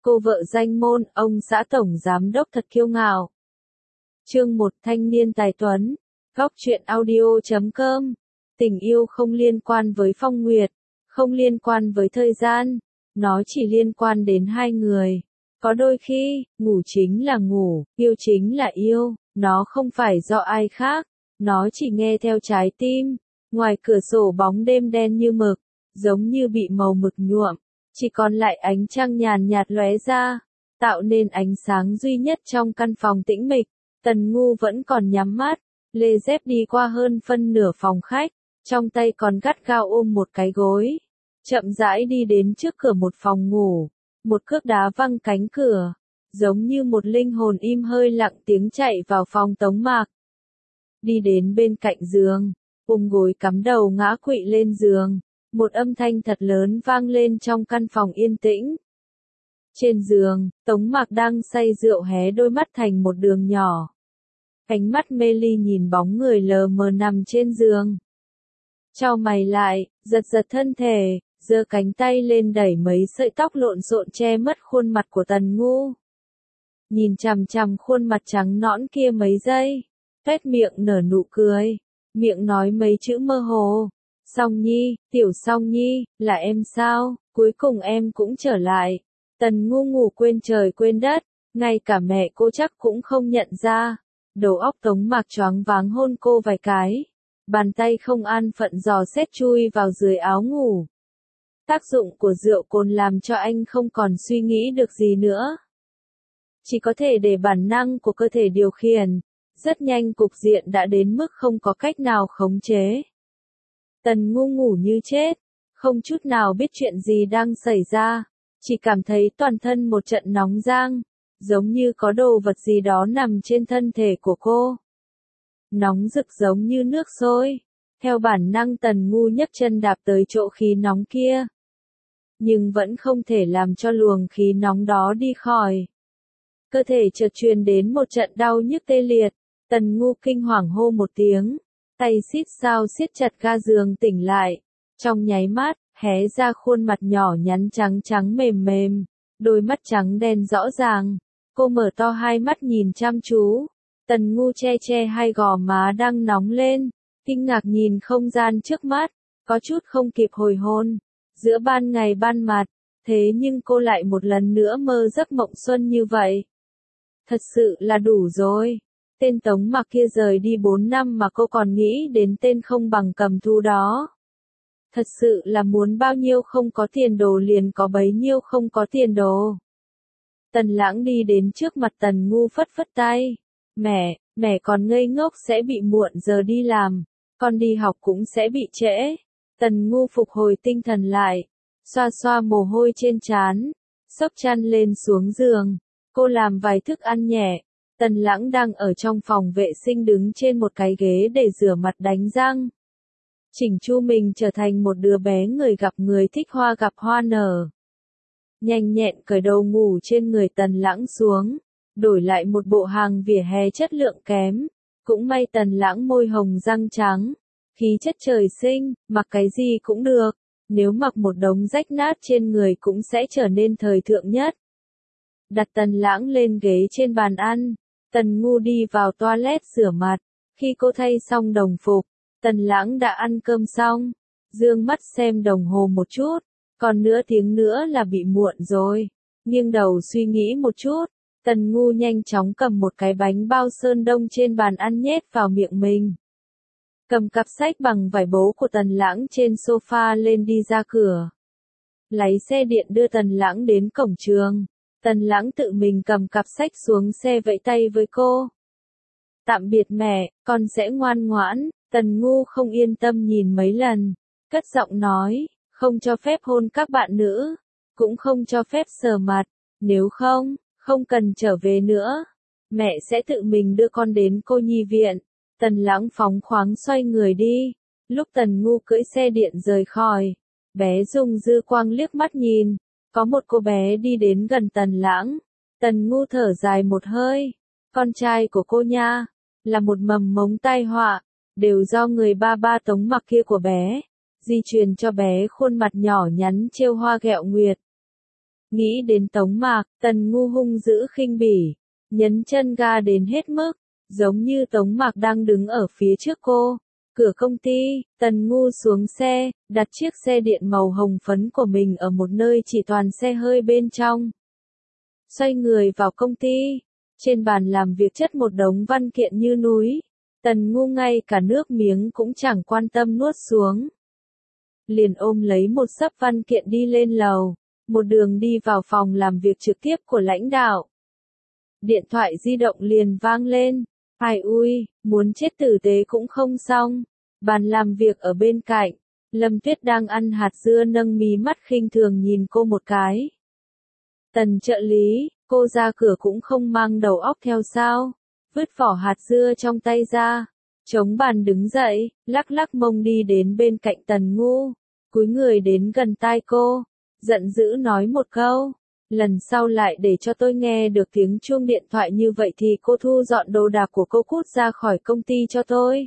Cô vợ danh môn, ông xã tổng giám đốc thật kiêu ngạo. Chương 1 Thanh niên tài tuấn. Góc truyện audio.com. Tình yêu không liên quan với phong nguyệt, không liên quan với thời gian, nó chỉ liên quan đến hai người. Có đôi khi, ngủ chính là ngủ, yêu chính là yêu, nó không phải do ai khác, nó chỉ nghe theo trái tim. Ngoài cửa sổ bóng đêm đen như mực, giống như bị màu mực nhuộm, chỉ còn lại ánh trăng nhàn nhạt lóe ra, tạo nên ánh sáng duy nhất trong căn phòng tĩnh mịch. Tần Ngu vẫn còn nhắm mắt, lê dép đi qua hơn phân nửa phòng khách, trong tay còn gắt gao ôm một cái gối. Chậm rãi đi đến trước cửa một phòng ngủ, một cước đá văng cánh cửa, giống như một linh hồn im hơi lặng tiếng chạy vào phòng Tống Mạc. Đi đến bên cạnh giường, ôm gối cắm đầu ngã quỵ lên giường, một âm thanh thật lớn vang lên trong căn phòng yên tĩnh. Trên giường, Tống Mạc đang say rượu hé đôi mắt thành một đường nhỏ. Ánh mắt mê ly nhìn bóng người lờ mờ nằm trên giường. Chau mày lại, giật giật thân thể, giơ cánh tay lên đẩy mấy sợi tóc lộn xộn che mất khuôn mặt của Tần Ngu. Nhìn chằm chằm khuôn mặt trắng nõn kia mấy giây, tuét miệng nở nụ cười, miệng nói mấy chữ mơ hồ. Song Nhi, tiểu Song Nhi, là em sao, cuối cùng em cũng trở lại. Tần Ngu ngủ quên trời quên đất, ngay cả mẹ cô chắc cũng không nhận ra. Đầu óc Tống Mạc choáng váng hôn cô vài cái. Bàn tay không an phận dò xét chui vào dưới áo ngủ. Tác dụng của rượu cồn làm cho anh không còn suy nghĩ được gì nữa. Chỉ có thể để bản năng của cơ thể điều khiển. Rất nhanh cục diện đã đến mức không có cách nào khống chế. Tần Ngu ngủ như chết, không chút nào biết chuyện gì đang xảy ra, chỉ cảm thấy toàn thân một trận nóng rang, giống như có đồ vật gì đó nằm trên thân thể của cô. Nóng rực giống như nước sôi, theo bản năng Tần Ngu nhấc chân đạp tới chỗ khí nóng kia. Nhưng vẫn không thể làm cho luồng khí nóng đó đi khỏi. Cơ thể chợt truyền đến một trận đau nhức tê liệt, Tần Ngu kinh hoàng hô một tiếng. Tay xít sao siết chặt ga giường tỉnh lại, trong nháy mắt, hé ra khuôn mặt nhỏ nhắn trắng trắng mềm mềm, đôi mắt trắng đen rõ ràng, cô mở to hai mắt nhìn chăm chú, Tần Ngu che che hai gò má đang nóng lên, kinh ngạc nhìn không gian trước mắt, có chút không kịp hồi hồn, giữa ban ngày ban mặt, thế nhưng cô lại một lần nữa mơ giấc mộng xuân như vậy. Thật sự là đủ rồi. Tên Tống Mạc kia rời đi 4 năm mà cô còn nghĩ đến tên không bằng Cầm Thu đó. Thật sự là muốn bao nhiêu không có tiền đồ liền có bấy nhiêu không có tiền đồ. Tần Lãng đi đến trước mặt Tần Ngu phất phất tay. Mẹ còn ngây ngốc sẽ bị muộn giờ đi làm, con đi học cũng sẽ bị trễ. Tần Ngu phục hồi tinh thần lại, xoa xoa mồ hôi trên trán, xốc chăn lên xuống giường, cô làm vài thức ăn nhẹ. Tần Lãng đang ở trong phòng vệ sinh đứng trên một cái ghế để rửa mặt đánh răng. Chỉnh chu mình trở thành một đứa bé người gặp người thích hoa gặp hoa nở. Nhanh nhẹn cởi đầu ngủ trên người Tần Lãng xuống, đổi lại một bộ hàng vỉa hè chất lượng kém. Cũng may Tần Lãng môi hồng răng trắng, khí chất trời sinh, mặc cái gì cũng được. Nếu mặc một đống rách nát trên người cũng sẽ trở nên thời thượng nhất. Đặt Tần Lãng lên ghế trên bàn ăn. Tần Ngu đi vào toilet rửa mặt, khi cô thay xong đồng phục, Tần Lãng đã ăn cơm xong, dương mắt xem đồng hồ một chút, còn nửa tiếng nữa là bị muộn rồi, nghiêng đầu suy nghĩ một chút, Tần Ngu nhanh chóng cầm một cái bánh bao sơn đông trên bàn ăn nhét vào miệng mình. Cầm cặp sách bằng vải bố của Tần Lãng trên sofa lên đi ra cửa. Lái xe điện đưa Tần Lãng đến cổng trường. Tần Lãng tự mình cầm cặp sách xuống xe vẫy tay với cô. Tạm biệt mẹ, con sẽ ngoan ngoãn. Tần Ngu không yên tâm nhìn mấy lần, cất giọng nói, không cho phép hôn các bạn nữ, cũng không cho phép sờ mặt, nếu không, không cần trở về nữa. Mẹ sẽ tự mình đưa con đến cô nhi viện. Tần Lãng phóng khoáng xoay người đi. Lúc Tần Ngu cưỡi xe điện rời khỏi, bé dùng dư quang liếc mắt nhìn. Có một cô bé đi đến gần Tần Lãng. Tần Ngu thở dài một hơi. Con trai của cô nha, là một mầm mống tai họa, đều do người ba ba Tống Mạc kia của bé, di truyền cho bé khuôn mặt nhỏ nhắn trêu hoa ghẹo nguyệt. Nghĩ đến Tống Mạc, Tần Ngu hung dữ khinh bỉ, nhấn chân ga đến hết mức, giống như Tống Mạc đang đứng ở phía trước cô. Cửa công ty, Tần Ngu xuống xe, đặt chiếc xe điện màu hồng phấn của mình ở một nơi chỉ toàn xe hơi bên trong. Xoay người vào công ty, trên bàn làm việc chất một đống văn kiện như núi. Tần Ngu ngay cả nước miếng cũng chẳng quan tâm nuốt xuống. Liền ôm lấy một xấp văn kiện đi lên lầu, một đường đi vào phòng làm việc trực tiếp của lãnh đạo. Điện thoại di động liền vang lên. Ai ui, muốn chết tử tế cũng không xong. Bàn làm việc ở bên cạnh, Lâm Tuyết đang ăn hạt dưa nâng mí mắt khinh thường nhìn cô một cái. Tần trợ lý, cô ra cửa cũng không mang đầu óc theo sao? Vứt vỏ hạt dưa trong tay ra, chống bàn đứng dậy, lắc lắc mông đi đến bên cạnh Tần Ngu, cúi người đến gần tai cô, giận dữ nói một câu. Lần sau lại để cho tôi nghe được tiếng chuông điện thoại như vậy thì cô thu dọn đồ đạc của cô cút ra khỏi công ty cho tôi.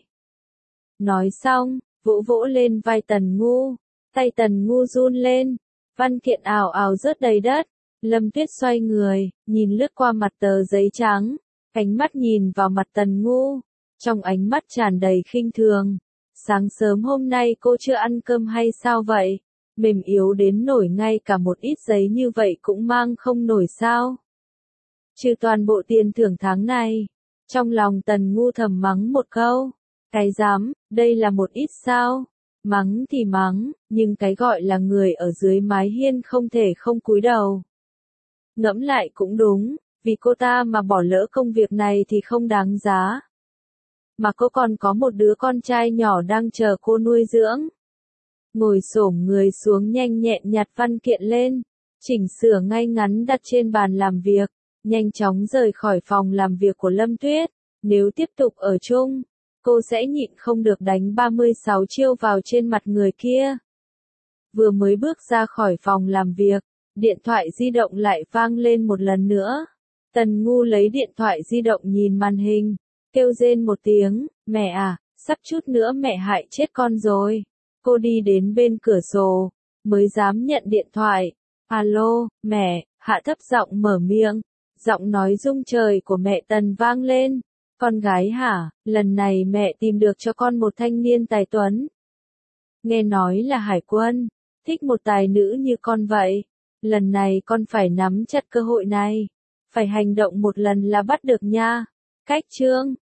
Nói xong, vỗ vỗ lên vai Tần Ngu, tay Tần Ngu run lên, văn kiện ào ào rớt đầy đất. Lâm Tuyết xoay người, nhìn lướt qua mặt tờ giấy trắng, ánh mắt nhìn vào mặt Tần Ngu, trong ánh mắt tràn đầy khinh thường. Sáng sớm hôm nay cô chưa ăn cơm hay sao vậy? Mềm yếu đến nổi ngay cả một ít giấy như vậy cũng mang không nổi sao? Trừ toàn bộ tiền thưởng tháng này. Trong lòng Tần Ngu thầm mắng một câu. Cái dám, đây là một ít sao? Mắng thì mắng, nhưng cái gọi là người ở dưới mái hiên không thể không cúi đầu. Ngẫm lại cũng đúng, vì cô ta mà bỏ lỡ công việc này thì không đáng giá. Mà cô còn có một đứa con trai nhỏ đang chờ cô nuôi dưỡng. Ngồi xổm người xuống nhanh nhẹn nhặt văn kiện lên, chỉnh sửa ngay ngắn đặt trên bàn làm việc, nhanh chóng rời khỏi phòng làm việc của Lâm Tuyết. Nếu tiếp tục ở chung, cô sẽ nhịn không được đánh 36 chiêu vào trên mặt người kia. Vừa mới bước ra khỏi phòng làm việc, điện thoại di động lại vang lên một lần nữa. Tần Ngu lấy điện thoại di động nhìn màn hình, kêu rên một tiếng, mẹ à, sắp chút nữa mẹ hại chết con rồi. Cô đi đến bên cửa sổ, mới dám nhận điện thoại. Alo, mẹ, hạ thấp giọng mở miệng, giọng nói rung trời của mẹ Tần vang lên. Con gái hả, lần này mẹ tìm được cho con một thanh niên tài tuấn. Nghe nói là hải quân, thích một tài nữ như con vậy. Lần này con phải nắm chặt cơ hội này, phải hành động một lần là bắt được nha. Cách chương